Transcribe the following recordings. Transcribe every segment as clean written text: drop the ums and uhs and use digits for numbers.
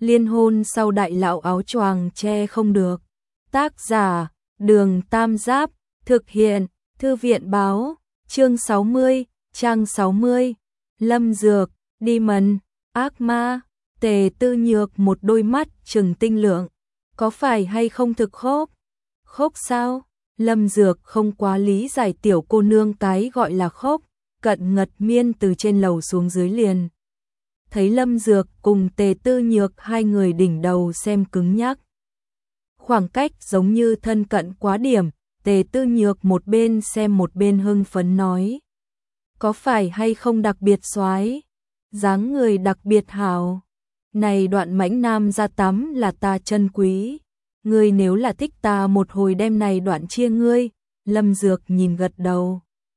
Liên hôn sau đại lão áo choàng che không được. Tác giả, Đường Tam Giáp, thực hiện, Thư viện báo, chương 60, trang 60. Lâm Dược, Demon, ác ma, Tề Tư Nhược một đôi mắt trừng tinh lượng. Có phải hay không thực khốc? Khốc sao? Lâm Dược không quá lý giải tiểu cô nương cái gọi là khốc. Cận Ngật Miên từ trên lầu xuống dưới liền thấy Lâm Dược cùng Tề Tư Nhược hai người đỉnh đầu xem cứng nhắc. Khoảng cách giống như thân cận quá điểm, Tề Tư Nhược một bên xem một bên hưng phấn nói. Có phải hay không đặc biệt soái, dáng người đặc biệt hảo. Này đoạn mãnh nam ra tắm là ta chân quý. Ngươi nếu là thích ta một hồi đêm này đoạn chia ngươi. Lâm Dược nhìn gật đầu.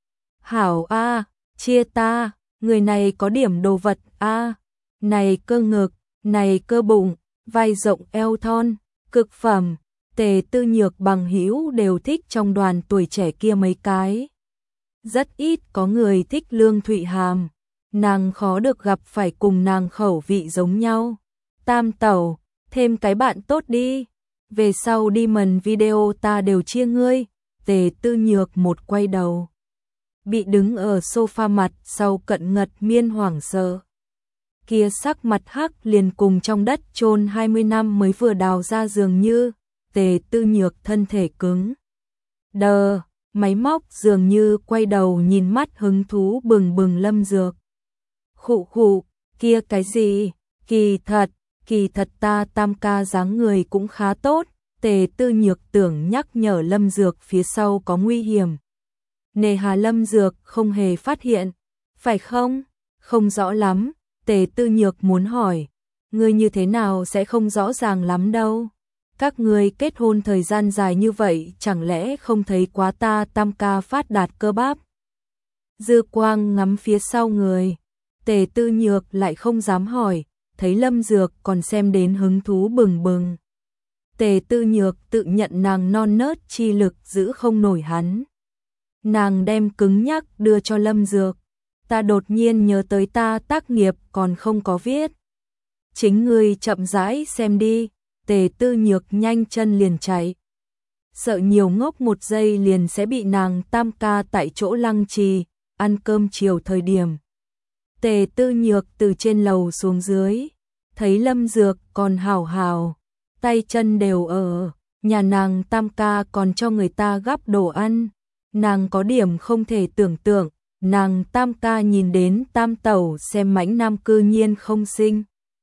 Hảo a, chia ta, người này có điểm đồ vật a. Này cơ ngực, này cơ bụng, vai rộng eo thon, cực phẩm. Tề Tư Nhược bằng hữu đều thích trong đoàn tuổi trẻ kia mấy cái. Rất ít có người thích Lương Thụy Hàm, nàng khó được gặp phải cùng nàng khẩu vị giống nhau. Tam tẩu, thêm cái bạn tốt đi, về sau đi mần video ta đều chia ngươi. Tề Tư Nhược một quay đầu, bị đứng ở sofa mặt sau Cận Ngật Miên hoảng sợ. Kia sắc mặt hắc liền cùng trong đất chôn 20 năm mới vừa đào ra dường như. Tề Tư Nhược thân thể cứng đờ, máy móc dường như quay đầu nhìn mắt hứng thú bừng bừng Lâm Dược. Khụ khụ, kia cái gì? Kỳ thật ta tam ca dáng người cũng khá tốt. Tề Tư Nhược tưởng nhắc nhở Lâm Dược phía sau có nguy hiểm. Nề hà Lâm Dược không hề phát hiện. Phải không? Không rõ lắm. Tề Tư Nhược muốn hỏi. Ngươi như thế nào sẽ không rõ ràng lắm đâu. Các ngươi kết hôn thời gian dài như vậy chẳng lẽ không thấy quá ta tam ca phát đạt cơ bắp. Dư quang ngắm phía sau người. Tề Tư Nhược lại không dám hỏi. Thấy Lâm Dược còn xem đến hứng thú bừng bừng. Tề Tư Nhược tự nhận nàng non nớt chi lực giữ không nổi hắn. Nàng đem cứng nhắc đưa cho Lâm Dược. Ta đột nhiên nhớ tới ta tác nghiệp còn không có viết. Chính ngươi chậm rãi xem đi. Tề Tư Nhược nhanh chân liền chạy. Sợ nhiều ngốc một giây liền sẽ bị nàng tam ca tại chỗ lăng trì, ăn cơm chiều thời điểm. Tề Tư Nhược từ trên lầu xuống dưới, thấy Lâm Dược còn hảo hảo, tay chân đều ở, nhà nàng tam ca còn cho người ta gắp đồ ăn. Nàng có điểm không thể tưởng tượng, nàng tam ca nhìn đến tam tẩu xem mãnh nam cư nhiên không sinh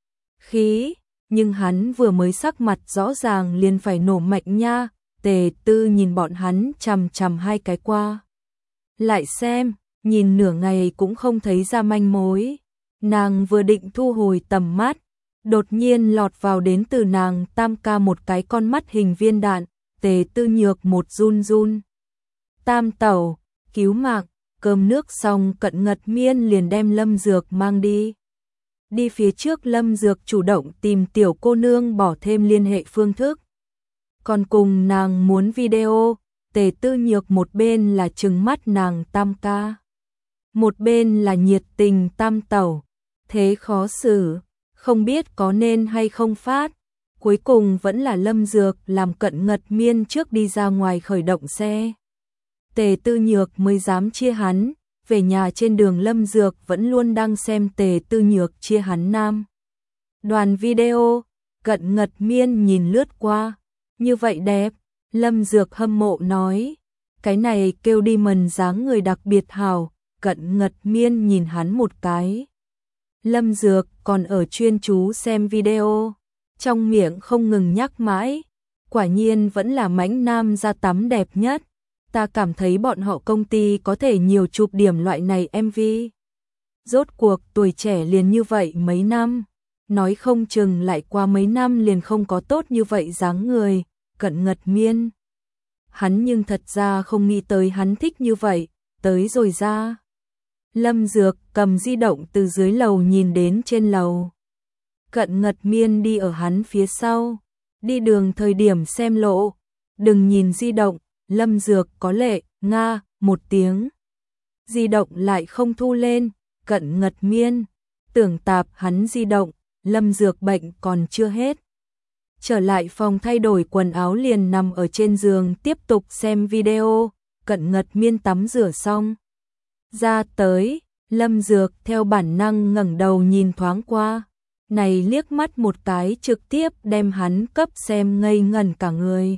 khí. Nhưng hắn vừa mới sắc mặt rõ ràng liền phải nổ mạnh nha. Tề Tư nhìn bọn hắn chằm chằm hai cái qua lại xem, nhìn nửa ngày cũng không thấy ra manh mối. Nàng vừa định thu hồi tầm mắt, đột nhiên lọt vào đến từ nàng tam ca một cái con mắt hình viên đạn. Tề Tư Nhược một run run. Tam tẩu, cứu mạng. Cơm nước xong Cận Ngật Miên liền đem Lâm Dược mang đi. Đi phía trước Lâm Dược chủ động tìm tiểu cô nương bỏ thêm liên hệ phương thức. Còn cùng nàng muốn video. Tề Tư Nhược một bên là trừng mắt nàng tam ca, một bên là nhiệt tình tam tẩu. Thế khó xử, không biết có nên hay không phát. Cuối cùng vẫn là Lâm Dược làm Cận Ngật Miên trước đi ra ngoài khởi động xe. Tề Tư Nhược mới dám chia hắn. Về nhà trên đường Lâm Dược vẫn luôn đang xem Tề Tư Nhược chia hắn nam đoàn video. Cận Ngật Miên nhìn lướt qua, như vậy đẹp. Lâm Dược hâm mộ nói, cái này kêu đi mần dáng người đặc biệt hảo. Cận Ngật Miên nhìn hắn một cái. Lâm Dược còn ở chuyên chú xem video, trong miệng không ngừng nhắc mãi. Quả nhiên vẫn là mãnh nam ra tắm đẹp nhất. Ta cảm thấy bọn họ công ty có thể nhiều chụp điểm loại này MV. Rốt cuộc tuổi trẻ liền như vậy mấy năm, nói không chừng lại qua mấy năm liền không có tốt như vậy dáng người. Cận Ngật Miên, hắn nhưng thật ra không nghĩ tới hắn thích như vậy. Tới rồi ra. Lâm Dược cầm di động từ dưới lầu nhìn đến trên lầu. Cận Ngật Miên đi ở hắn phía sau, đi đường thời điểm xem lộ, đừng nhìn di động. Lâm Dược có lệ, nga, một tiếng. Di động lại không thu lên. Cận Ngật Miên tưởng tạp hắn di động, Lâm Dược bệnh còn chưa hết. Trở lại phòng thay đổi quần áo liền nằm ở trên giường tiếp tục xem video. Cận Ngật Miên tắm rửa xong ra tới, Lâm Dược theo bản năng ngẩng đầu nhìn thoáng qua, này liếc mắt một cái trực tiếp đem hắn cấp xem ngây ngẩn cả người.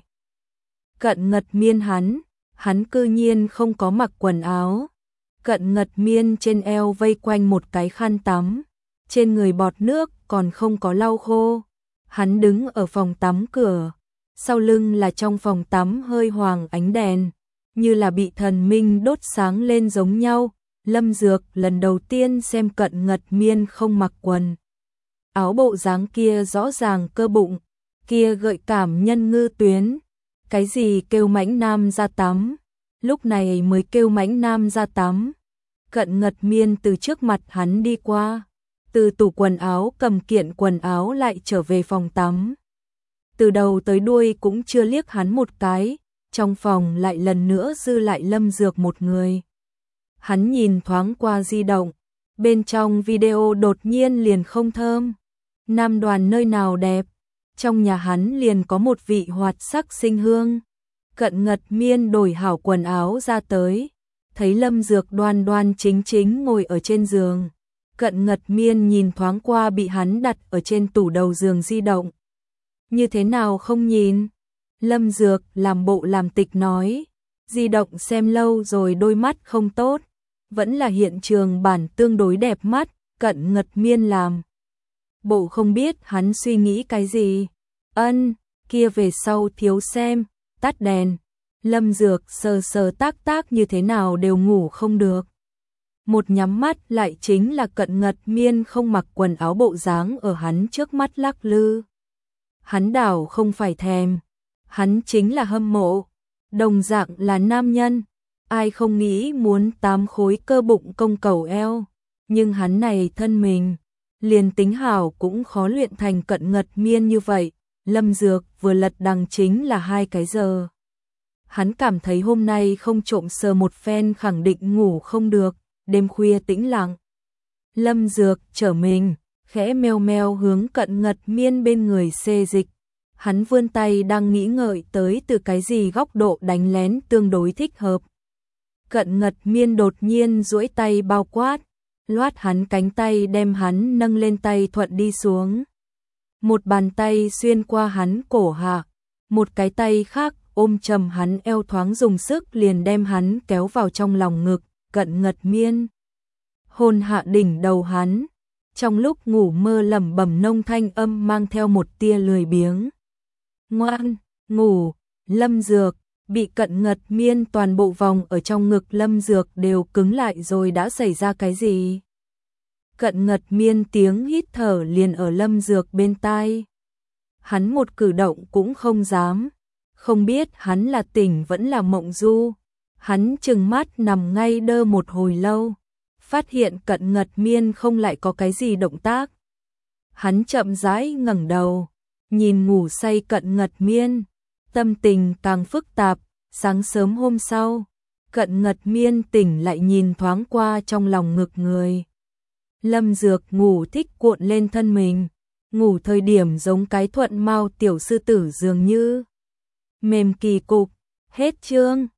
Cận Ngật Miên hắn cư nhiên không có mặc quần áo. Cận Ngật Miên trên eo vây quanh một cái khăn tắm, trên người bọt nước còn không có lau khô. Hắn đứng ở phòng tắm cửa, sau lưng là trong phòng tắm hơi hoàng ánh đèn, như là bị thần minh đốt sáng lên giống nhau. Lâm Dược lần đầu tiên xem Cận Ngật Miên không mặc quần áo, bộ dáng kia rõ ràng cơ bụng, kia gợi cảm nhân ngư tuyến. Cái gì kêu mãnh nam ra tắm, lúc này mới kêu mãnh nam ra tắm. Cận Ngật Miên từ trước mặt hắn đi qua, từ tủ quần áo cầm kiện quần áo lại trở về phòng tắm. Từ đầu tới đuôi cũng chưa liếc hắn một cái, trong phòng lại lần nữa dư lại Lâm Dược một người. Hắn nhìn thoáng qua di động, bên trong video đột nhiên liền không thơm. Nam Đoàn nơi nào đẹp, trong nhà hắn liền có một vị hoạt sắc sinh hương. Cận Ngật Miên đổi hảo quần áo ra tới, thấy Lâm Dược đoan đoan chính chính ngồi ở trên giường. Cận Ngật Miên nhìn thoáng qua bị hắn đặt ở trên tủ đầu giường di động. Như thế nào không nhìn? Lâm Dược làm bộ làm tịch nói, di động xem lâu rồi đôi mắt không tốt, vẫn là hiện trường bản tương đối đẹp mắt. Cận Ngật Miên làm bộ không biết hắn suy nghĩ cái gì. Kia về sau thiếu xem, tắt đèn. Lâm Dược sờ sờ tác tác như thế nào đều ngủ không được. Một nhắm mắt lại chính là Cận Ngật Miên không mặc quần áo bộ dáng ở hắn trước mắt lắc lư. Hắn đảo không phải thèm, hắn chính là hâm mộ. Đồng dạng là nam nhân, ai không nghĩ muốn 8 khối cơ bụng công cầu eo, nhưng hắn này thân mình, liền tính hảo cũng khó luyện thành Cận Ngật Miên như vậy. Lâm Dược vừa lật đằng chính là 2 cái giờ. Hắn cảm thấy hôm nay không trộm sờ một phen khẳng định ngủ không được, đêm khuya tĩnh lặng. Lâm Dược trở mình, khẽ meo meo hướng Cận Ngật Miên bên người xê dịch. Hắn vươn tay đang nghĩ ngợi tới từ cái gì góc độ đánh lén tương đối thích hợp. Cận Ngật Miên đột nhiên duỗi tay bao quát, loát hắn cánh tay đem hắn nâng lên tay thuận đi xuống. Một bàn tay xuyên qua hắn cổ hạ, một cái tay khác ôm chầm hắn eo thoáng dùng sức liền đem hắn kéo vào trong lòng ngực. Cận Ngật Miên hôn hạ đỉnh đầu hắn, trong lúc ngủ mơ lẩm bẩm nông thanh âm mang theo một tia lười biếng. Ngoan, ngủ. Lâm Dược bị Cận Ngật Miên toàn bộ vòng ở trong ngực. Lâm Dược đều cứng lại rồi, đã xảy ra cái gì? Cận Ngật Miên tiếng hít thở liền ở Lâm Dược bên tai. Hắn một cử động cũng không dám, không biết hắn là tỉnh vẫn là mộng du. Hắn trừng mắt nằm ngay đơ một hồi lâu, phát hiện Cận Ngật Miên không lại có cái gì động tác. Hắn chậm rãi ngẩng đầu, nhìn ngủ say Cận Ngật Miên, tâm tình càng phức tạp. Sáng sớm hôm sau, Cận Ngật Miên tỉnh lại nhìn thoáng qua trong lòng ngực người. Lâm Dược ngủ thích cuộn lên thân mình, ngủ thời điểm giống cái thuận mao tiểu sư tử dường như. Mềm kỳ cục. Hết chương.